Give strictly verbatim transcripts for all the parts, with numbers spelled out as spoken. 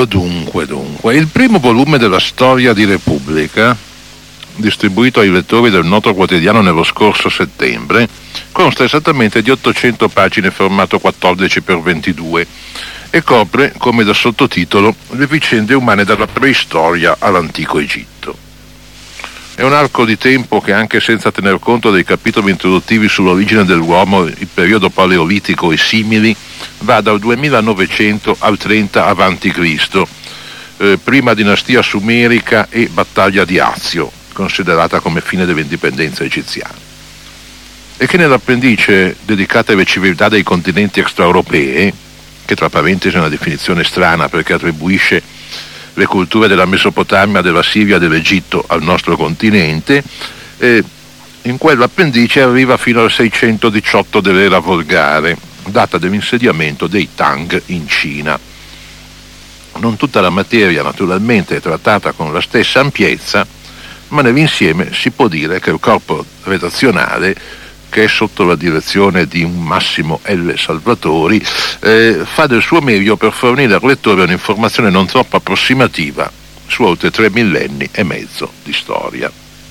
Dunque, dunque, dunque, il primo volume della Storia di Repubblica, distribuito ai lettori del noto quotidiano nello scorso settembre, consta esattamente di ottocento pagine formato quattordici per ventidue e copre, come da sottotitolo, le vicende umane dalla preistoria all'antico Egitto. È un arco di tempo che, anche senza tener conto dei capitoli introduttivi sull'origine dell'uomo, il periodo paleolitico e simili, va dal duemilanovecento al trenta avanti Cristo, eh, prima dinastia sumerica e battaglia di Azio, considerata come fine dell'indipendenza egiziana. E che nell'appendice dedicata alle civiltà dei continenti extraeuropei, che tra parentesi è una definizione strana perché attribuisce le culture della Mesopotamia, della Siria, dell'Egitto al nostro continente, eh, in quell'appendice arriva fino al seicentodiciotto dell'era volgare, data dell'insediamento dei Tang in Cina. Non tutta la materia naturalmente è trattata con la stessa ampiezza, ma nell'insieme si può dire che il corpo redazionale, che è sotto la direzione di un Massimo L. Salvatori, eh, fa del suo meglio per fornire al lettore un'informazione non troppo approssimativa su oltre tre millenni e mezzo di storia.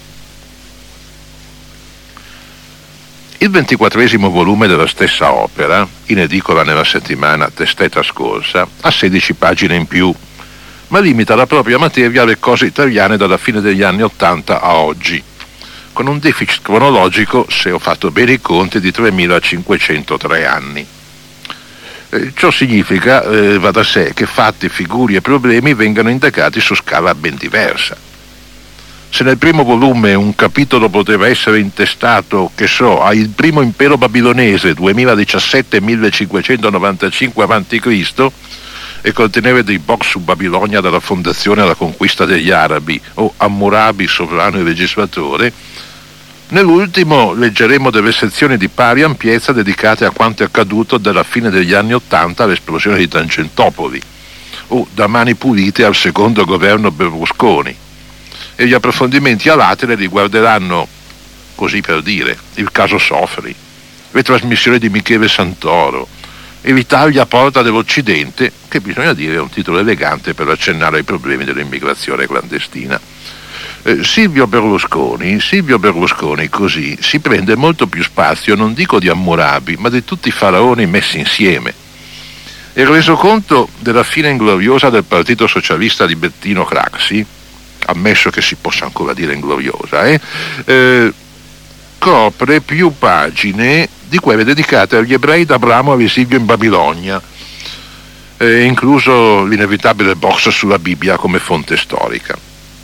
Il ventiquattresimo volume della stessa opera, in edicola nella settimana testé trascorsa, ha sedici pagine in più, ma limita la propria materia alle cose italiane dalla fine degli anni Ottanta a oggi, con un deficit cronologico, se ho fatto bene i conti, di tremilacinquecentotre anni. Eh, ciò significa, eh, va da sé, che fatti, figure e problemi vengano indagati su scala ben diversa. Se nel primo volume un capitolo poteva essere intestato, che so, al primo impero babilonese duemiladiciassette millecinquecentonovantacinque avanti Cristo e contenere dei box su Babilonia dalla fondazione alla conquista degli arabi o Hammurabi sovrano e legislatore, nell'ultimo leggeremo delle sezioni di pari ampiezza dedicate a quanto è accaduto dalla fine degli anni Ottanta all'esplosione di Tangentopoli o da Mani Pulite al secondo governo Berlusconi, e gli approfondimenti a latere riguarderanno, così per dire, il caso Sofri, le trasmissioni di Michele Santoro e l'Italia a porta dell'Occidente, che bisogna dire è un titolo elegante per accennare ai problemi dell'immigrazione clandestina. Eh, Silvio Berlusconi, Silvio Berlusconi così si prende molto più spazio, non dico di Hammurabi, ma di tutti i faraoni messi insieme. E reso conto della fine ingloriosa del Partito Socialista di Bettino Craxi, ammesso che si possa ancora dire ingloriosa, eh, eh, copre più pagine di quelle dedicate agli ebrei d'Abramo all'esilio in Babilonia, eh, incluso l'inevitabile box sulla Bibbia come fonte storica.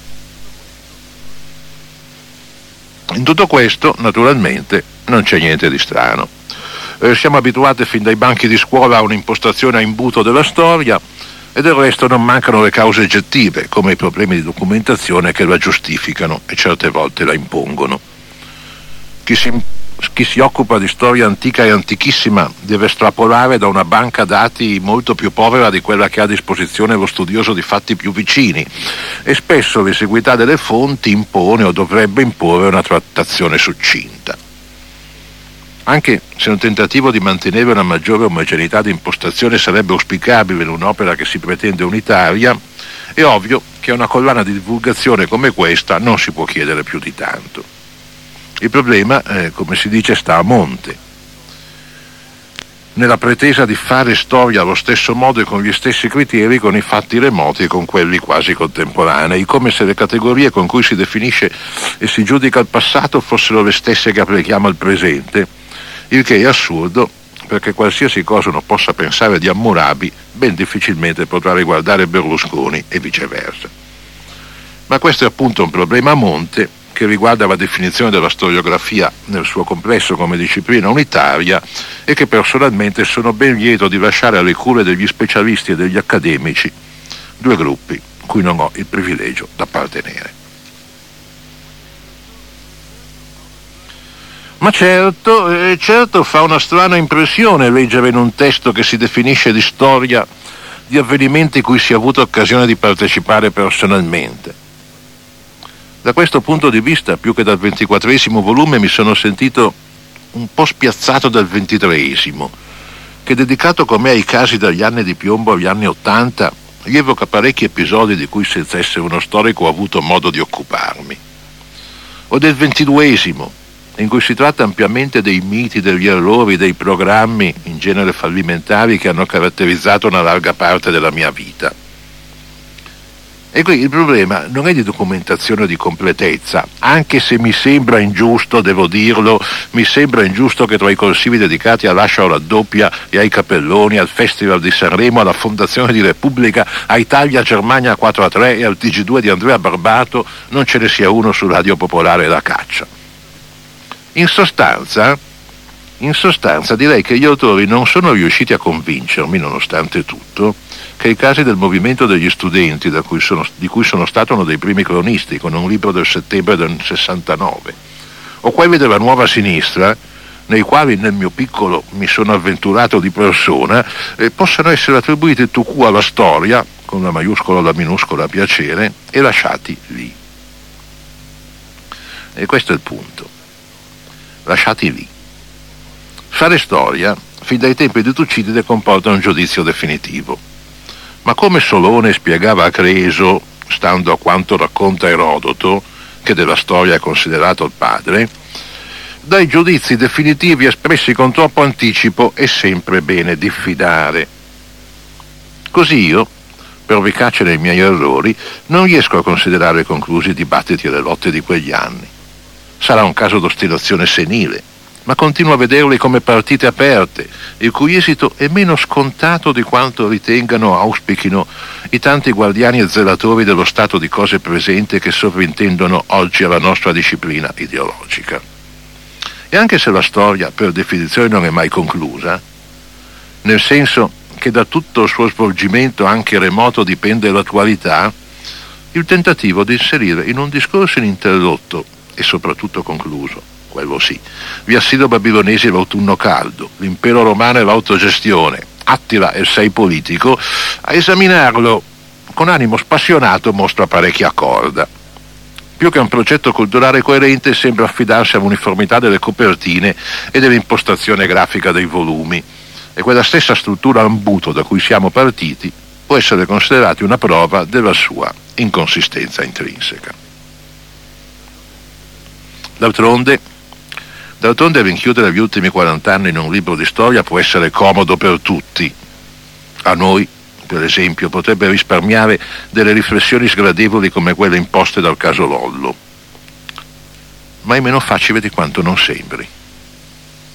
In tutto questo, naturalmente, non c'è niente di strano. Eh, siamo abituati fin dai banchi di scuola a un'impostazione a imbuto della storia, e del resto non mancano le cause oggettive, come i problemi di documentazione che la giustificano e certe volte la impongono. Chi si, chi si occupa di storia antica e antichissima deve estrapolare da una banca dati molto più povera di quella che ha a disposizione lo studioso di fatti più vicini, e spesso l'esiguità delle fonti impone o dovrebbe imporre una trattazione succinta. Anche se un tentativo di mantenere una maggiore omogeneità di impostazione sarebbe auspicabile in un'opera che si pretende unitaria, è ovvio che a una collana di divulgazione come questa non si può chiedere più di tanto. Il problema, eh, come si dice, sta a monte. Nella pretesa di fare storia allo stesso modo e con gli stessi criteri con i fatti remoti e con quelli quasi contemporanei, come se le categorie con cui si definisce e si giudica il passato fossero le stesse che applichiamo al presente, il che è assurdo, perché qualsiasi cosa uno possa pensare di Hammurabi ben difficilmente potrà riguardare Berlusconi e viceversa. Ma questo è appunto un problema a monte che riguarda la definizione della storiografia nel suo complesso come disciplina unitaria e che personalmente sono ben lieto di lasciare alle cure degli specialisti e degli accademici, due gruppi cui non ho il privilegio d'appartenere. Ma certo, eh, certo fa una strana impressione leggere in un testo che si definisce di storia di avvenimenti cui si è avuto occasione di partecipare personalmente. Da questo punto di vista, più che dal ventiquattresimo volume, mi sono sentito un po' spiazzato dal ventitreesimo, che dedicato com'è ai casi dagli anni di piombo agli anni Ottanta, gli evoca parecchi episodi di cui senza essere uno storico ho avuto modo di occuparmi. O del ventiduesimo, in cui si tratta ampiamente dei miti, degli errori, dei programmi, in genere fallimentari, che hanno caratterizzato una larga parte della mia vita. E qui il problema non è di documentazione o di completezza, anche se mi sembra ingiusto, devo dirlo, mi sembra ingiusto che tra i corsivi dedicati a Lascia o raddoppia e ai Cappelloni, al Festival di Sanremo, alla Fondazione di Repubblica, a Italia Germania quattro a tre e al T G due di Andrea Barbato non ce ne sia uno su Radio Popolare e La Caccia. In sostanza, in sostanza direi che gli autori non sono riusciti a convincermi, nonostante tutto, che i casi del movimento degli studenti, da cui sono, di cui sono stato uno dei primi cronisti con un libro del settembre del sessantanove, o quelli della Nuova Sinistra, nei quali nel mio piccolo mi sono avventurato di persona, eh, possano essere attribuiti tu qua alla storia, con la maiuscola o la minuscola a piacere, e lasciati lì. E questo è il punto. Lasciati lì. Fare storia, fin dai tempi di Tucidide, comporta un giudizio definitivo. Ma come Solone spiegava a Creso, stando a quanto racconta Erodoto, che della storia è considerato il padre, dai giudizi definitivi espressi con troppo anticipo è sempre bene diffidare. Così io, pervicace nei miei errori, non riesco a considerare conclusi i dibattiti e le lotte di quegli anni. Sarà un caso d'ostinazione senile, ma continuo a vederli come partite aperte, il cui esito è meno scontato di quanto ritengano o auspichino i tanti guardiani e zelatori dello stato di cose presente che sovrintendono oggi alla nostra disciplina ideologica. E anche se la storia, per definizione, non è mai conclusa, nel senso che da tutto il suo svolgimento anche remoto dipende l'attualità, il tentativo di inserire in un discorso ininterrotto e soprattutto concluso, quello sì, vi Assido Babilonesi e l'autunno caldo, l'impero romano e l'autogestione, Attila e il sei politico, a esaminarlo con animo spassionato mostra parecchia corda. Più che un progetto culturale coerente sembra affidarsi all'uniformità delle copertine e dell'impostazione grafica dei volumi, e quella stessa struttura a imbuto da cui siamo partiti può essere considerata una prova della sua inconsistenza intrinseca. D'altronde, D'altronde rinchiudere gli ultimi quarant'anni in un libro di storia può essere comodo per tutti. A noi, per esempio, potrebbe risparmiare delle riflessioni sgradevoli come quelle imposte dal caso Lollo. Ma è meno facile di quanto non sembri.